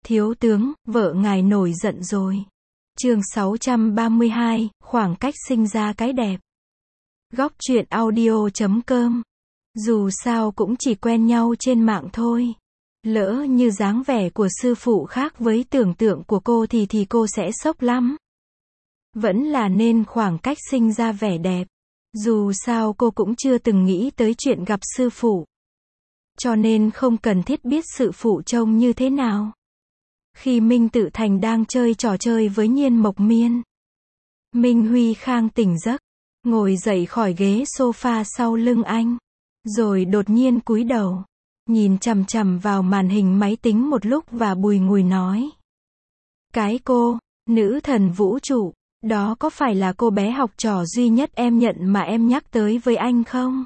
Thiếu tướng, vợ ngài nổi giận rồi. Chương 632, khoảng cách sinh ra cái đẹp. Góc truyện audio.com. Dù sao cũng chỉ quen nhau trên mạng thôi. Lỡ như dáng vẻ của sư phụ khác với tưởng tượng của cô thì cô sẽ sốc lắm. Vẫn là nên khoảng cách sinh ra vẻ đẹp. Dù sao cô cũng chưa từng nghĩ tới chuyện gặp sư phụ. Cho nên không cần thiết biết sư phụ trông như thế nào. Khi Minh Tự Thành đang chơi trò chơi với Nhiên Mộc Miên, Minh Huy Khang tỉnh giấc, ngồi dậy khỏi ghế sofa sau lưng anh, rồi đột nhiên cúi đầu, nhìn chằm chằm vào màn hình máy tính một lúc và bùi ngùi nói: Cái cô, nữ thần vũ trụ, đó có phải là cô bé học trò duy nhất em nhận mà em nhắc tới với anh không?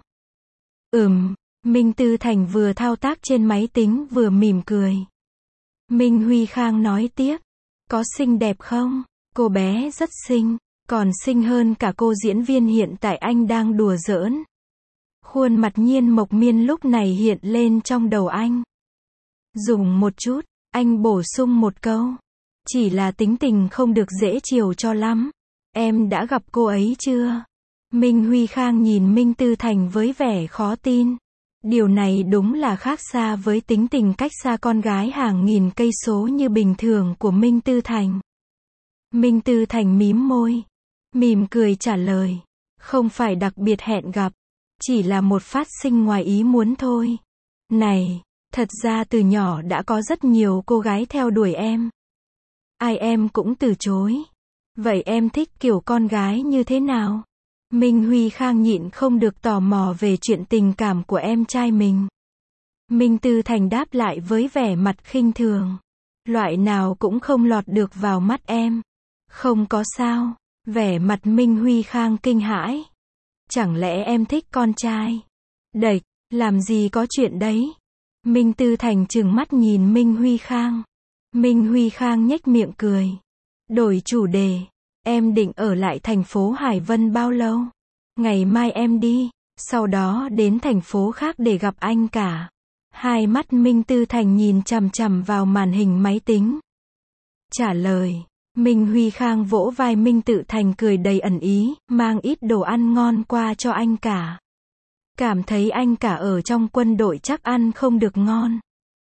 Minh Tư Thành vừa thao tác trên máy tính vừa mỉm cười. Minh Huy Khang nói tiếp: Có xinh đẹp không? Cô bé rất xinh, còn xinh hơn cả cô diễn viên hiện tại anh đang đùa giỡn. Khuôn mặt Nhiên Mộc Miên lúc này hiện lên trong đầu anh. Dùng một chút, anh bổ sung một câu: Chỉ là tính tình không được dễ chiều cho lắm. Em đã gặp cô ấy chưa? Minh Huy Khang nhìn Minh Tư Thành với vẻ khó tin. Điều này đúng là khác xa với tính tình cách xa con gái hàng nghìn cây số như bình thường của Minh Tư Thành. Minh Tư Thành mím môi, mỉm cười trả lời: Không phải đặc biệt hẹn gặp, chỉ là một phát sinh ngoài ý muốn thôi. Này, thật ra từ nhỏ đã có rất nhiều cô gái theo đuổi em. Ai em cũng từ chối. Vậy em thích kiểu con gái như thế nào? Minh Huy Khang nhịn không được tò mò về chuyện tình cảm của em trai mình. Minh Tư Thành đáp lại với vẻ mặt khinh thường: Loại nào cũng không lọt được vào mắt em. Không có sao. Vẻ mặt Minh Huy Khang kinh hãi. Chẳng lẽ em thích con trai? Đệch, làm gì có chuyện đấy. Minh Tư Thành trừng mắt nhìn Minh Huy Khang. Minh Huy Khang nhếch miệng cười. Đổi chủ đề. Em định ở lại thành phố Hải Vân bao lâu? Ngày mai em đi, sau đó đến thành phố khác để gặp anh cả. Hai mắt Minh Tư Thành nhìn chằm chằm vào màn hình máy tính. Trả lời. Minh Huy Khang vỗ vai Minh Tự Thành cười đầy ẩn ý, mang ít đồ ăn ngon qua cho anh cả. Cảm thấy anh cả ở trong quân đội chắc ăn không được ngon.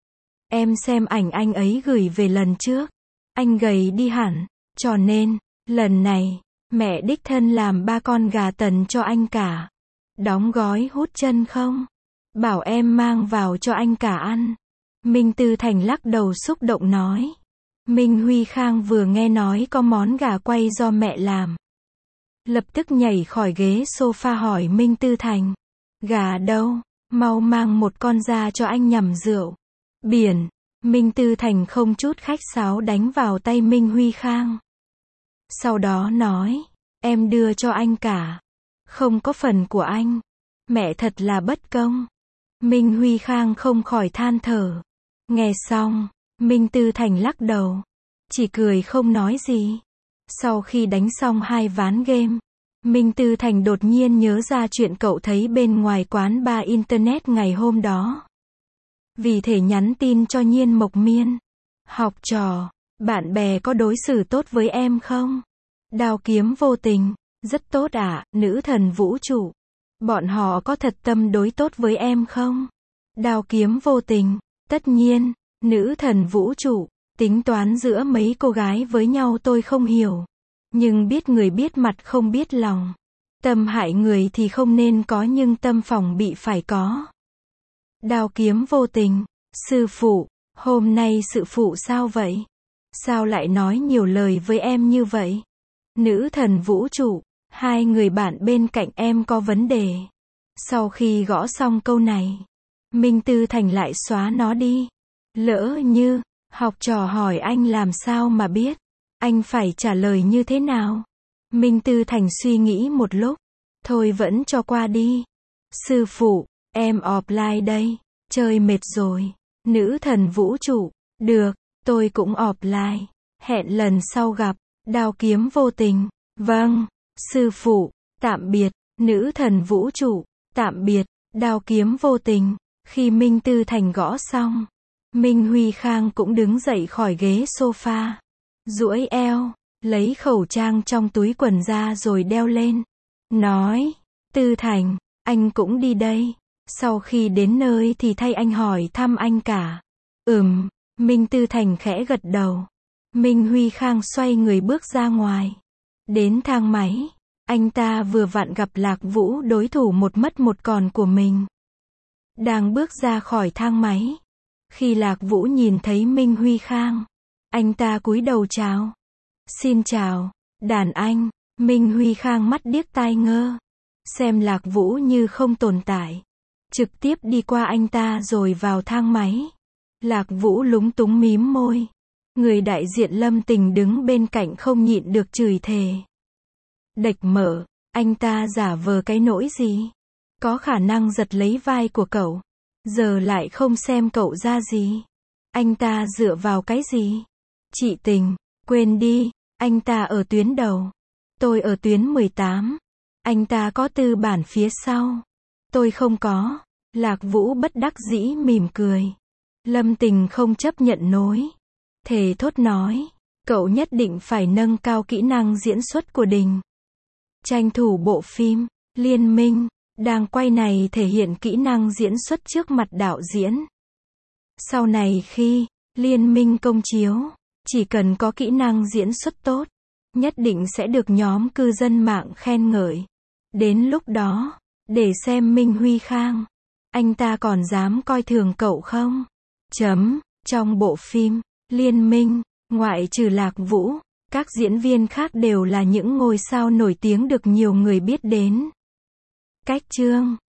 Em xem ảnh anh ấy gửi về lần trước. Anh gầy đi hẳn, cho nên lần này, mẹ đích thân làm 3 con gà tần cho anh cả. Đóng gói hút chân không? Bảo em mang vào cho anh cả ăn. Minh Tư Thành lắc đầu xúc động nói. Minh Huy Khang vừa nghe nói có món gà quay do mẹ làm, lập tức nhảy khỏi ghế sofa hỏi Minh Tư Thành: Gà đâu? Mau mang một con ra cho anh nhầm rượu. Biển. Minh Tư Thành không chút khách sáo đánh vào tay Minh Huy Khang. Sau đó nói: Em đưa cho anh cả. Không có phần của anh. Mẹ thật là bất công. Minh Huy Khang không khỏi than thở. Nghe xong, Minh Tư Thành lắc đầu, chỉ cười không nói gì. Sau khi đánh xong 2 ván game, Minh Tư Thành đột nhiên nhớ ra chuyện cậu thấy bên ngoài quán bar internet ngày hôm đó. Vì thể nhắn tin cho Nhiên Mộc Miên: Học trò, bạn bè có đối xử tốt với em không? Đao kiếm vô tình: Rất tốt ạ, nữ thần vũ trụ. Bọn họ có thật tâm đối tốt với em không? Đao kiếm vô tình: Tất nhiên, nữ thần vũ trụ. Tính toán giữa mấy cô gái với nhau tôi không hiểu. Nhưng biết người biết mặt không biết lòng. Tâm hại người thì không nên có nhưng tâm phòng bị phải có. Đao kiếm vô tình: Sư phụ, hôm nay sư phụ sao vậy? Sao lại nói nhiều lời với em như vậy? Nữ thần vũ trụ, 2 người bạn bên cạnh em có vấn đề. Sau khi gõ xong câu này, Minh Tư Thành lại xóa nó đi. Lỡ như học trò hỏi anh làm sao mà biết, anh phải trả lời như thế nào? Minh Tư Thành suy nghĩ một lúc. Thôi vẫn cho qua đi. Sư phụ, em offline đây. Chơi mệt rồi. Nữ thần vũ trụ. Được, tôi cũng offline. Hẹn lần sau gặp. Đao kiếm vô tình. Vâng, sư phụ. Tạm biệt. Nữ thần vũ trụ. Tạm biệt. Đao kiếm vô tình. Khi Minh Tư Thành gõ xong, Minh Huy Khang cũng đứng dậy khỏi ghế sofa, duỗi eo, lấy khẩu trang trong túi quần ra rồi đeo lên. Nói, Tư Thành, anh cũng đi đây. Sau khi đến nơi thì thay anh hỏi thăm anh cả. Minh Tư Thành khẽ gật đầu. Minh Huy Khang xoay người bước ra ngoài. Đến thang máy, anh ta vừa vặn gặp Lạc Vũ, đối thủ một mất một còn của mình. Đang bước ra khỏi thang máy. Khi Lạc Vũ nhìn thấy Minh Huy Khang, anh ta cúi đầu chào. Xin chào, đàn anh. Minh Huy Khang mắt điếc tai ngơ, xem Lạc Vũ như không tồn tại. Trực tiếp đi qua anh ta rồi vào thang máy. Lạc Vũ lúng túng mím môi. Người đại diện Lâm Tình đứng bên cạnh không nhịn được chửi thề. Đệch mở, anh ta giả vờ cái nỗi gì? Có khả năng giật lấy vai của cậu, giờ lại không xem cậu ra gì. Anh ta dựa vào cái gì? Chị Tình, quên đi, anh ta ở tuyến đầu. Tôi ở tuyến 18. Anh ta có tư bản phía sau. Tôi không có. Lạc Vũ bất đắc dĩ mỉm cười. Lâm Tình không chấp nhận nổi. Thề thốt nói, cậu nhất định phải nâng cao kỹ năng diễn xuất của Đình. Tranh thủ bộ phim Liên Minh đang quay này thể hiện kỹ năng diễn xuất trước mặt đạo diễn. Sau này khi Liên Minh công chiếu, chỉ cần có kỹ năng diễn xuất tốt, nhất định sẽ được nhóm cư dân mạng khen ngợi. Đến lúc đó, để xem Minh Huy Khang, anh ta còn dám coi thường cậu không? Trong bộ phim Liên Minh, ngoại trừ Lạc Vũ, các diễn viên khác đều là những ngôi sao nổi tiếng được nhiều người biết đến. Cách chương